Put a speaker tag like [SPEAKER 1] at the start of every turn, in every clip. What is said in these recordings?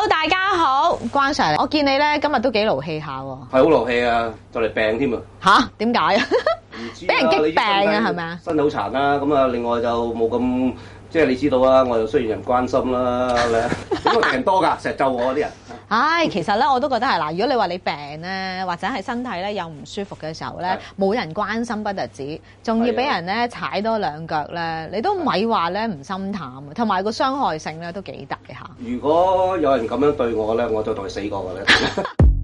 [SPEAKER 1] 大家好，關 Sir，我見你咧今日都幾勞氣下喎。
[SPEAKER 2] 係好勞氣啊，就嚟病添啊！
[SPEAKER 1] 吓？點解啊？
[SPEAKER 2] 唔知
[SPEAKER 1] 俾人激病啊？係咪啊？
[SPEAKER 2] 身體好殘啦，咁啊，另外就冇咁即係你知道啦，我又需要人關心啦，咁啊病多㗎，成日咒我啲人。
[SPEAKER 1] 唉，其實咧我都覺得係嗱，如果你話你病咧，或者係身體咧有唔舒服嘅時候咧，冇人關心不特止，仲要俾人咧踩多兩腳咧，你都咪話咧唔心淡啊，同埋個傷害性咧都幾大下。
[SPEAKER 2] 如果有人咁樣對我咧，我就當佢死過㗎咧。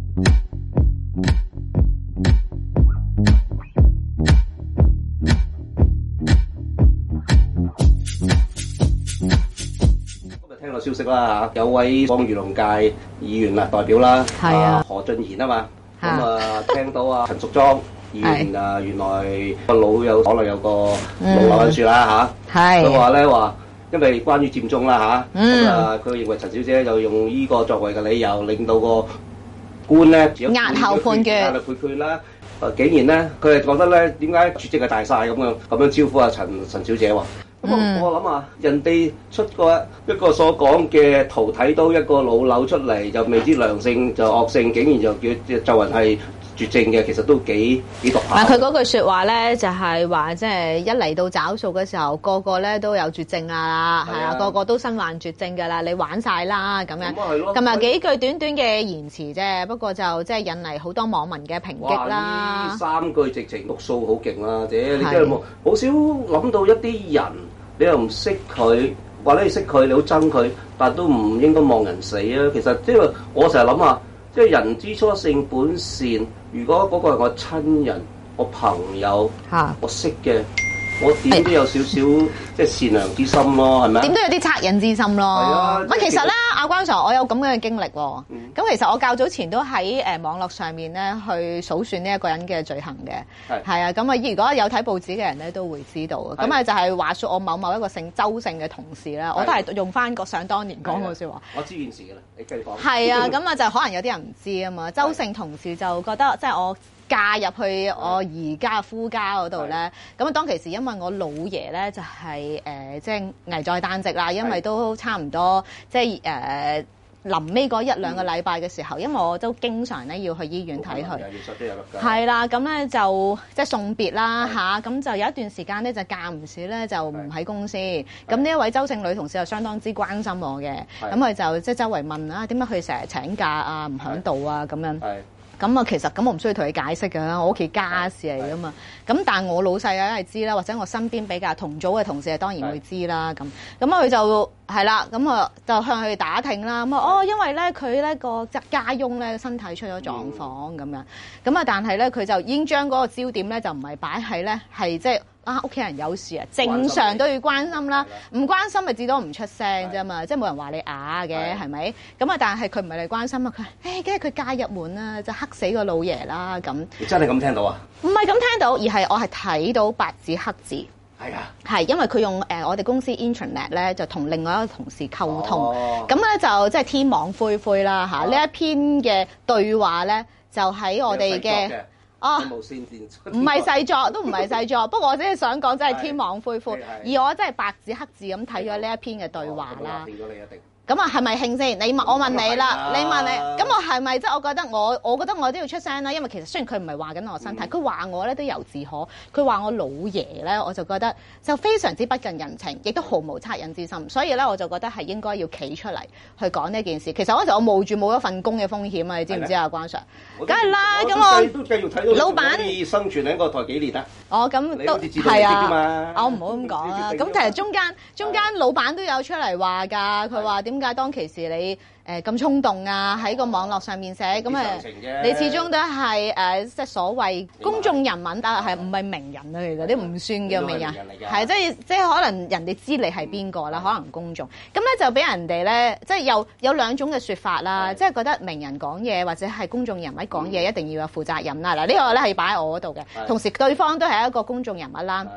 [SPEAKER 2] 聽到消息啦嚇，有位幫漁農界議員啦代表啦，
[SPEAKER 1] 係啊，
[SPEAKER 2] 何俊賢啊嘛，咁啊聽到啊陳淑莊議員啊，原來個腦有可能有個腦瘤喺處啦嚇，佢話咧話，因為關於佔中啦嚇，咁啊佢認為陳小姐就用呢個作為嘅理由，令到個官咧
[SPEAKER 1] 押後判決
[SPEAKER 2] 啦。竟然咧，佢係覺得咧，點解絕症係大晒咁樣招呼阿陳小姐喎？咁我諗下，人哋出過一個所講嘅圖睇到一個腦瘤出嚟，就未知良性就惡性，竟然就叫人係絕症嘅，其實都幾毒下。
[SPEAKER 1] 佢嗰句説話咧，就係話即係一嚟到找數嘅時候，個個咧都有絕症啦，係啊，個個都身患絕症㗎啦，你玩晒啦咁樣。咁啊幾句短短嘅言辭啫，不過就即係引嚟好多網民嘅抨擊啦。
[SPEAKER 2] 呢三句直情讀數好勁啦，姐你真係好少諗到一啲人，你又唔識佢，或者你識佢，你好憎佢，但都唔應該望人死啊！其實即係我成日諗下，即係人之初性本善。如果嗰個係我親人、我朋友、我識嘅，我點都有少少即係善良之心咯，係咪？點
[SPEAKER 1] 都有啲惻隱之心咯。
[SPEAKER 2] 係啊，
[SPEAKER 1] 喂，其實咧，阿關 Sir，我有咁樣嘅經歷喎。咁其實我較早前都喺網絡上面咧去數算呢一個人嘅罪行嘅。係啊，咁啊，如果有睇報紙嘅人咧都會知道嘅。咁啊就係話説我某一個姓周姓嘅同事咧，我都係用翻個想當年講嘅説話。
[SPEAKER 2] 我知件事㗎啦，你繼續講。
[SPEAKER 1] 係啊，咁啊就可能有啲人唔知啊嘛。周姓同事就覺得即係我嫁入去我而家夫家嗰度咧，咁啊當其時因為我老爺咧就係即係危在旦夕啦，因為都差唔多即係臨尾嗰一兩個禮拜嘅時候，因為我都經常咧要去醫院睇佢，係啦，咁咧就即係送別啦嚇，咁就有一段時間咧就間唔時咧就唔喺公司，咁呢一位周姓女同事就相當之關心我嘅，咁佢就即係周圍問啊點解佢成日請假啊唔響度啊咁樣。咁啊，其實咁我唔需要同佢解釋㗎，我屋企家事嚟㗎嘛。咁但係我老細梗係知啦，或者我身邊比較同組嘅同事當然會知啦。咁佢就係啦，咁啊就向佢打聽啦。咁啊因為咧佢咧個家翁咧身體出咗狀況咁樣。咁啊，但係咧佢就已經將嗰個焦點咧就唔係擺喺咧係即係屋企人有事啊，正常都要關心啦。唔關心咪至多唔出聲啫嘛，即係冇人話你啞嘅係咪？咁啊，但係佢唔係嚟關心啊，佢梗係佢嫁入門啦，就黑死個老爺啦咁。
[SPEAKER 2] 你真係咁聽到啊？
[SPEAKER 1] 唔係咁聽到，而係我係睇到白紙黑字。
[SPEAKER 2] 係啊，
[SPEAKER 1] 係因為佢用我哋公司 Intranet 咧，就同另外一個同事溝通，咁咧就即係天網恢恢啦嚇。呢一篇嘅對話咧，就喺我哋嘅唔係細作，都唔係細作。不過我只係想講，真係天網恢恢。而我真係白紙黑字咁睇咗呢一篇嘅對話啦。咁啊，係咪興先？我問你啦，你問你，咁我係咪即係我覺得我都要出聲啦？因為其實雖然佢唔係話緊我身體，佢話我咧都由自可。佢話我老爺咧，我就覺得就非常之不近人情，亦都毫無惻隱之心。所以咧，我就覺得係應該要企出嚟去講呢件事。其實嗰陣時我冒住冇一份工嘅風險啊，你知唔知啊，關 Sir？梗係啦，咁我
[SPEAKER 2] 都繼續睇到老闆可以生存喺個台幾年啦。
[SPEAKER 1] 咁都係啊，我唔好咁講啦。咁其實中間老闆都有出嚟話㗎，佢話點解當其時你咁衝動啊？喺個網絡上面寫咁你始終都係即係所謂公眾人物，但係唔係名人啊？其實啲唔算叫名人，係即係可能人哋知你係邊個啦，可能公眾咁咧就俾人哋咧，即係有兩種嘅説法啦，即係覺得名人講嘢或者係公眾人物講嘢一定要有負責任啦。嗱呢個咧係擺喺我嗰度嘅，同時對方都係一個公眾人物啦。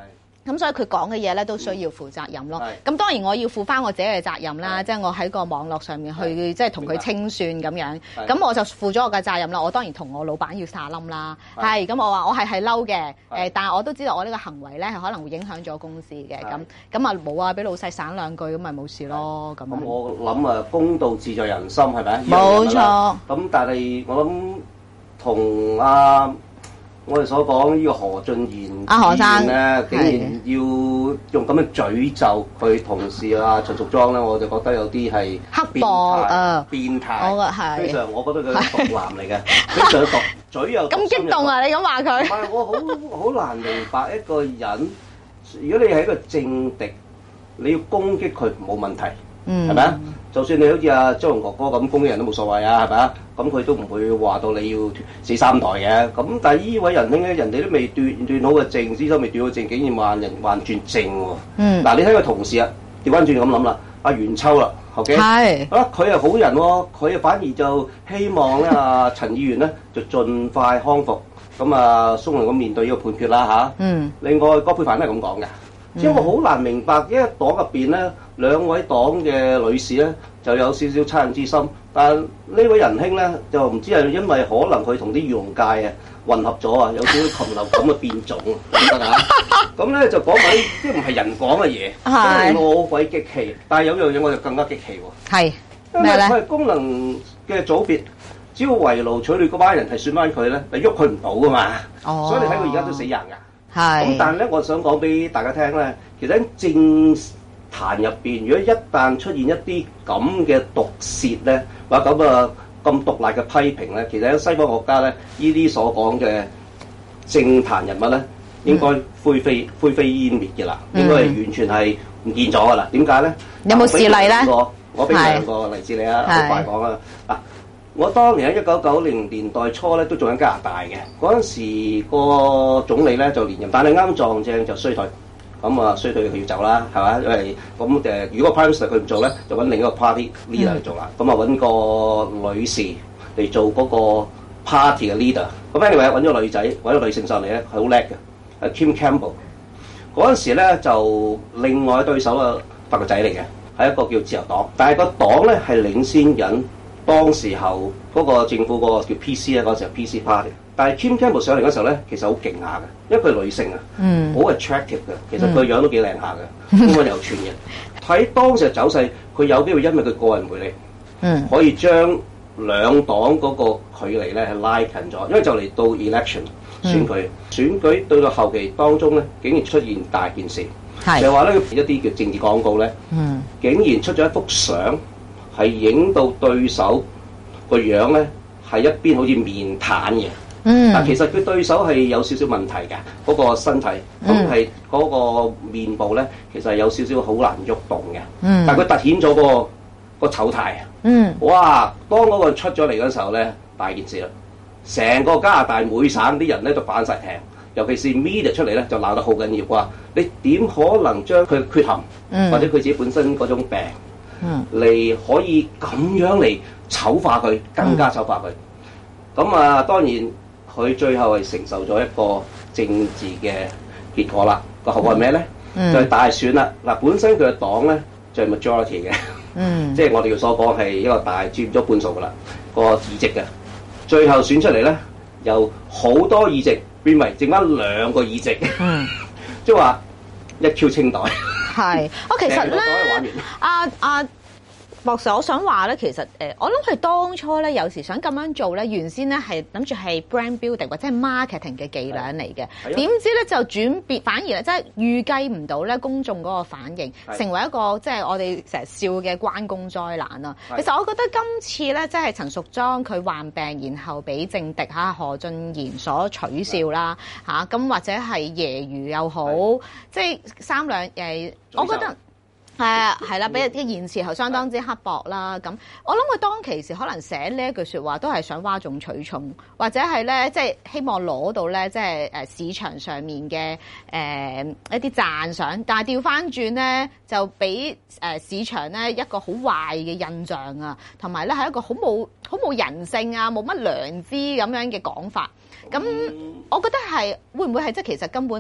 [SPEAKER 1] 咁所以佢講嘅嘢咧都需要負責任咯。咁當然我要負翻我自己嘅責任啦，即係我喺個網絡上面去即係同佢清算咁樣。咁我就負咗我嘅責任啦。我當然同我老闆要撒冧啦。係咁我話我係嬲嘅，但係我都知道我呢個行為咧係可能會影響咗公司嘅。咁啊冇啊，俾老細省兩句咁咪冇事咯。咁
[SPEAKER 2] 我諗啊，公道自在人心係咪？
[SPEAKER 1] 冇錯。
[SPEAKER 2] 咁但係我諗同我哋所講呢個何俊賢
[SPEAKER 1] 何生
[SPEAKER 2] 咧，竟然要用咁樣詛咒佢同事陳淑莊咧，我就覺得有啲係
[SPEAKER 1] 刻薄
[SPEAKER 2] 變態，
[SPEAKER 1] 我係
[SPEAKER 2] 非常，我覺得佢係毒男嚟嘅，非常毒，嘴又
[SPEAKER 1] 咁激動啊！你咁話佢？
[SPEAKER 2] 唔係，我好難明白一個人，如果你係一個政敵，你要攻擊佢冇問題，係咪啊？就算你好似阿張榮哥哥咁攻擊人都冇所謂啊，係咪啊？咁佢都唔會話到你要死三代嘅。咁但係呢位仁兄咧，人哋都未斷好個政，資深未斷好政，竟然話人還轉正喎。嗱，你睇個同事啊，調翻轉咁諗啦，阿袁秋啦 ，OK， 係啊，佢係好人喎，佢反而就希望咧陳議員咧就盡快康復，咁鬆容咁面對呢個判決啦嚇。另外葛珮帆都係咁講嘅。因為我好難明白，因為黨入邊咧，兩位黨嘅女士咧就有少少惻隱之心，但呢位仁兄咧就唔知係因為可能佢同啲漁農界混合咗啊，有少少禽流感嘅變種，得㗎。咁咧就講埋啲唔係人講嘅嘢，真係我好鬼激氣。但係有樣嘢我就更加激氣喎。係咩咧？佢係功能嘅組別，只要圍爐取暖嗰班人係選翻佢咧，就喐佢唔到㗎嘛。哦，所以你睇佢而家都死人㗎。咁但係咧，我想講俾大家聽咧，其實喺政壇入邊，如果一旦出現一啲咁嘅毒舌咧，或者咁毒辣嘅批評咧，其實喺西方國家咧，呢啲所講嘅政壇人物咧，應該灰飛煙滅嘅啦，應該係完全係唔見咗㗎啦。點解咧？有冇事例咧？我俾兩個例子你啊，好快講啦。嗱，我當年喺1990年代初咧都做緊加拿大嘅，嗰陣時個總理咧就連任，但係啱撞正就衰退，咁衰退佢要走啦，係嘛？因為咁如果 Prime Minister 佢唔做咧，就揾另一個 Party Leader 嚟做啦，咁揾個女士嚟做嗰個 Party 嘅 Leader。咁 anyway 揾咗個女仔，揾咗個女性上嚟咧，係好叻嘅，Kim Campbell。嗰陣時咧就另外對手法國仔嚟嘅，係一個叫自由黨，但係個黨咧係領先緊。當時候嗰個政府嗰個叫 PC 咧，嗰時候 PC Party， 但係 Kim Campbell 上嚟嗰時候咧，其實好勁下嘅，因為佢係女性啊，好 attractive 嘅，其實佢樣都幾靚下嘅，溫柔串嘅。睇當時嘅走勢，佢有機會因為佢個人魅力，可以將兩黨嗰個距離咧係拉近咗，因為就嚟到 election 選舉到到後期當中咧，竟然出現大件事，就係話咧一啲叫政治廣告咧，竟然出咗一幅相。係影到對手個樣咧，係一邊好似面癱嘅。但其實佢對手係有少少問題嘅，嗰個身體咁係嗰個面部咧，其實係有少少好難喐動嘅。但係佢凸顯咗個醜態。哇！當嗰個出咗嚟嗰時候咧，大件事啦！成個加拿大每省啲人咧都反晒艇，尤其是 media 出嚟咧就鬧得好緊要啩。你點可能將佢嘅缺陷，或者佢自己本身嗰種病？嚟可以咁樣嚟醜化佢，更加醜化佢。咁當然佢最後係承受咗一個政治嘅結果啦。個後果係咩咧？就係大選啦。嗱，本身佢嘅黨咧就係 majority 嘅，即係我哋嘅所講係一個大佔咗半數噶啦個議席嘅。最後選出嚟咧，由好多議席變為剩翻2個議席，即係話一 Q 清袋。
[SPEAKER 1] 係，其實咧，博士，我想話咧，其實我諗佢當初咧有時想咁樣做咧，原先咧係諗住係 brand building 或者係 marketing 嘅伎倆嚟嘅，點知咧就轉變，反而咧即係預計唔到咧公眾嗰個反應，成為一個即係我哋成日笑嘅關公災難啊！其實我覺得今次咧，即係陳淑莊佢患病，然後俾政敵何俊賢所取笑啦咁或者係揶揄又好，即係三兩我覺得。係啦，俾啲言辭係相當之刻薄啦。咁我諗佢當其時可能寫呢一句説話，都係想嘩眾取寵，或者係咧即係希望攞到咧即係市場上面嘅一啲讚賞。但係調翻轉咧，就俾市場咧一個好壞嘅印象啊，同埋咧係一個好冇人性啊、冇乜良知咁樣嘅講法。咁我覺得係會唔會係即係其實根本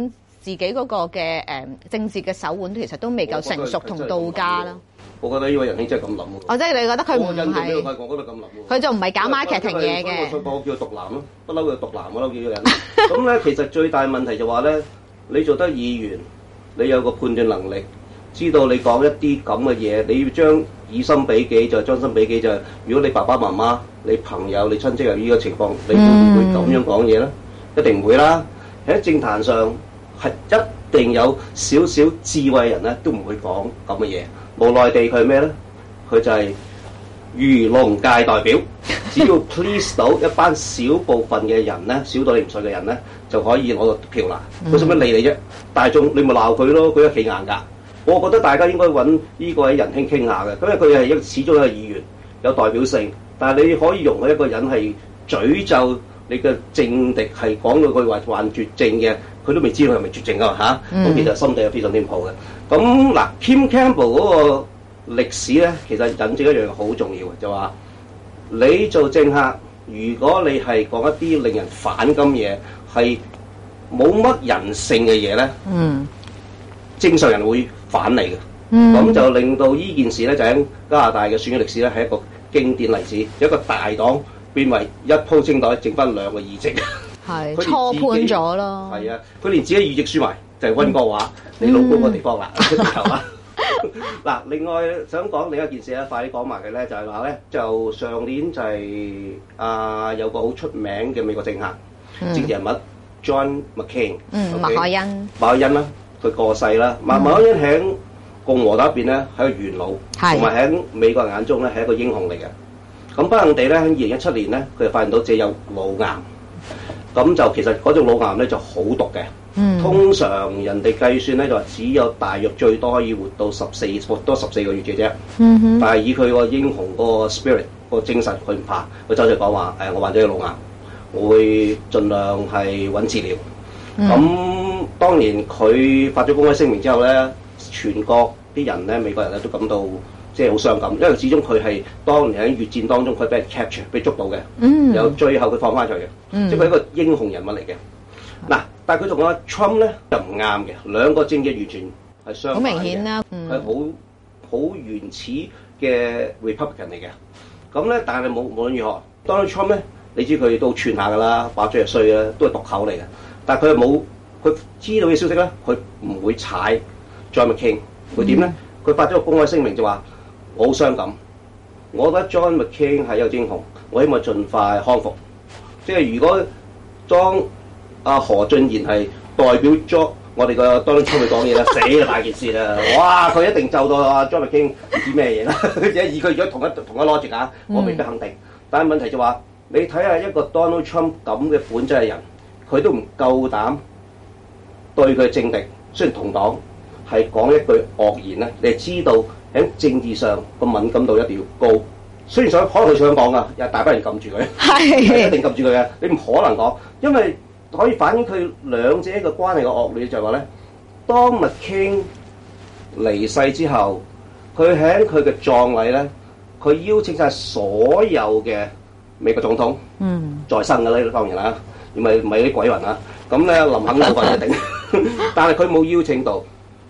[SPEAKER 1] 自己嗰個嘅政治嘅手腕其實都未夠成熟同到家啦。
[SPEAKER 2] 我覺得呢位仁兄真係咁諗喎。
[SPEAKER 1] 哦，即係你覺得佢唔係？
[SPEAKER 2] 我覺得咁諗喎。
[SPEAKER 1] 佢就唔係搞 marketing 嘢嘅。
[SPEAKER 2] 我叫佢獨男咯，不嬲佢獨男我都叫佢人。咁咧其實最大問題就話咧，你做得議員，你有個判斷能力，知道你講一啲咁嘅嘢，你要將以心比己就係將心比己就係，如果你爸爸媽媽、你朋友、你親戚有呢個情況，你會唔會咁樣講嘢咧？一定唔會啦。喺政壇上係一定有少少智慧人咧，都唔會講咁嘅嘢。無奈地佢係咩咧？佢就係漁農界代表，只要 please 到一班小部分嘅人咧，少到你唔信嘅人咧，就可以攞到票啦。佢使乜理你啫？大眾你咪鬧佢咯，佢一企硬㗎。我覺得大家應該揾呢個位仁兄傾下嘅，因為佢係始終一個議員，有代表性。但係你可以容許一個人係詛咒你嘅政敵，係講到佢話患絕症嘅，佢都未知道佢係咪絕症㗎嚇。咁其實心地係非常之唔好嘅。咁嗱 ，Kim Campbell 嗰個歷史咧，其實引證一樣好重要嘅，就話你做政客，如果你係講一啲令人反感嘢，係冇乜人性嘅嘢咧，正常人會反你嘅。咁就令到呢件事咧，就喺加拿大嘅選舉歷史咧，係一個經典例子，一個大黨變為一鋪清袋，剩翻2個議席，
[SPEAKER 1] 係錯判咗咯。
[SPEAKER 2] 係啊，佢連自己議席輸埋，就係溫哥華，你老公個地方啦，係嘛？嗱，另外想講另一件事咧，快啲講埋佢咧，就係話咧，就上年就係有個好出名嘅美國政客、政治人物 John McCain，
[SPEAKER 1] 麥凱恩，
[SPEAKER 2] 麥凱恩啦，佢過世啦。麥凱恩喺共和黨入邊咧係一個元老，同埋喺美國人眼中咧係一個英雄嚟嘅。咁不幸地咧，喺2017年咧，佢就發現到自己有腦癌。咁就其實嗰種腦癌咧就好毒嘅。通常人哋計算咧就話只有大約最多可以活到14個月嘅啫。但係以佢個英雄嗰個 spirit 個精神，佢唔怕，佢走出嚟講話我患咗個腦癌，我會盡量係揾治療。咁當年佢發咗公開聲明之後咧，全國啲人咧，美國人咧都感到即係好傷感，因為始終佢係當年喺越戰當中佢俾人 capture 被捉到嘅，由最後佢放翻出去嘅，即係佢係一個英雄人物嚟嘅。嗱，但係佢同阿 Trump 咧就唔啱嘅，兩個政見完全係相反嘅，好明顯啦，係好原始嘅 Republican 嚟嘅。咁咧，但係無論如何，Donald Trump 咧，你知佢都串下㗎啦，話最係衰啦，都係毒口嚟嘅。但係佢又冇，佢知道嘅消息咧，佢唔會踩 John McCain，會點咧？佢發咗個公開聲明就話：我好傷感，我覺得 John McCain 係一個英雄，我希望盡快康復。即係如果當何俊賢係代表咗我哋個 Donald Trump 去講嘢啦，死啦大件事啦！哇，佢一定就到John McCain 唔知咩嘢啦。以佢如果同一 logic 啊，我未必肯定。但係問題就話，你睇下一個 Donald Trump 咁嘅本質嘅人，佢都唔夠膽對佢政敵，雖然同黨係講一句惡言咧，你係知道喺政治上個敏感度一定要高。雖然可能佢想講噶，有大班人撳住佢，係一定撳住佢嘅，你唔可能講，因為可以反映佢兩者嘅關係嘅惡劣，就係話咧，當 McCain 離世之後，佢喺佢嘅葬禮咧，佢邀請晒所有嘅美國總統，在生嘅咧當然啦，唔係啲鬼魂啊，咁咧林肯嗰個一定，但係佢冇邀請到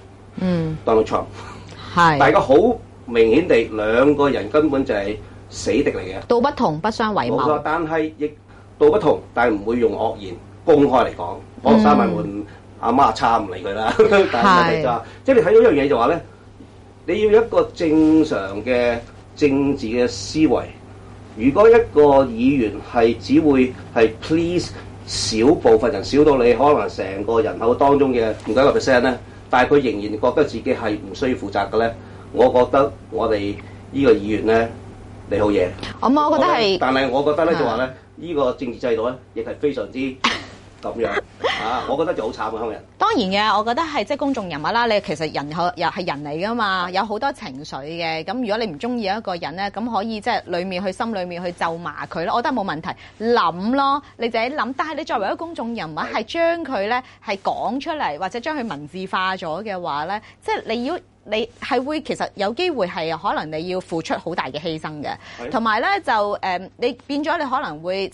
[SPEAKER 2] Donald Trump，大家好明顯地兩個人根本就係死敵嚟嘅，
[SPEAKER 1] 道不同不相為謀。冇錯，
[SPEAKER 2] 但係亦道不同，但係唔會用惡言公開嚟講，可能三萬門阿媽差唔理佢啦。但係就即係你睇到一樣嘢就話咧，你要一個正常嘅政治嘅思維。如果一個議員係只會係 please 少部分人，少到你可能成個人口當中嘅唔夠1% 咧，但係佢仍然覺得自己係唔需要負責嘅咧，我覺得我哋呢個議員咧，你好嘢。我覺得係，但係我覺得咧就話咧，呢個政治制度咧，亦係非常之咁樣我覺得就好慘嘅香港人。當然嘅，我覺得係即係公眾人物啦。你其實人又係人嚟噶嘛，有好多情緒嘅。咁如果你唔中意一個人咧，咁可以即係心裏面去咒罵佢咯。我覺得冇問題，諗咯，你自己諗。但係你作為一個公眾人物，係將佢咧係講出嚟，或者將佢文字化咗嘅話咧，即係你係會其實有機會係可能你要付出好大嘅犧牲嘅。同埋咧就你變咗你可能會即係。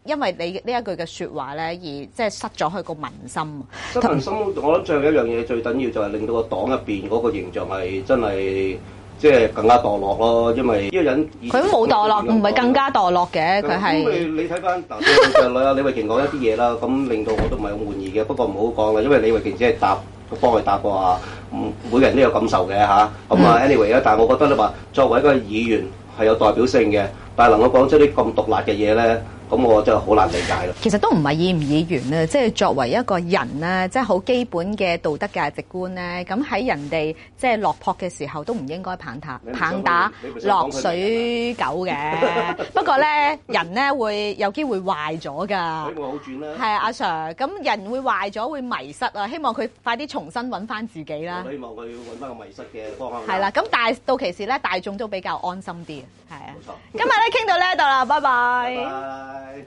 [SPEAKER 1] 因為你呢一句嘅説話咧，而即係失咗佢個民心。
[SPEAKER 2] 失民心，我諗最後一樣嘢最緊要就係令到個黨入邊嗰個形象係真係即係更加墮落咯，因為呢個人
[SPEAKER 1] 佢都冇墮落，唔係更加墮落嘅，佢係。
[SPEAKER 2] 咁你睇翻嗱，李慧瓊講一啲嘢啦，咁令到我都唔係好滿意嘅。不過唔好講啦，因為李慧瓊只係幫佢答過啊，每個人都有感受嘅嚇。咁啊，anyway 啊，但係我覺得你話作為一個議員係有代表性嘅，但係能夠講出啲咁毒辣嘅嘢咧。咁我真係好難理解咯。其實
[SPEAKER 1] 都唔係議唔議員咧，即係作為一個人咧，即係好基本嘅道德價值觀咧。咁喺人哋即係落魄嘅時候，都唔應該棒打落水狗嘅。不過咧，人咧會有機會壞咗㗎。
[SPEAKER 2] 希望好轉啦。
[SPEAKER 1] 係啊，阿 Sir。咁人會壞咗，會迷失啊。希望佢快啲重新揾翻自己啦。
[SPEAKER 2] 我希望佢揾翻個迷失嘅方向。
[SPEAKER 1] 係啦，咁到其時咧，大眾都比較安心啲。係啊。冇錯。今日咧傾到呢一度啦，拜拜。
[SPEAKER 2] 拜拜。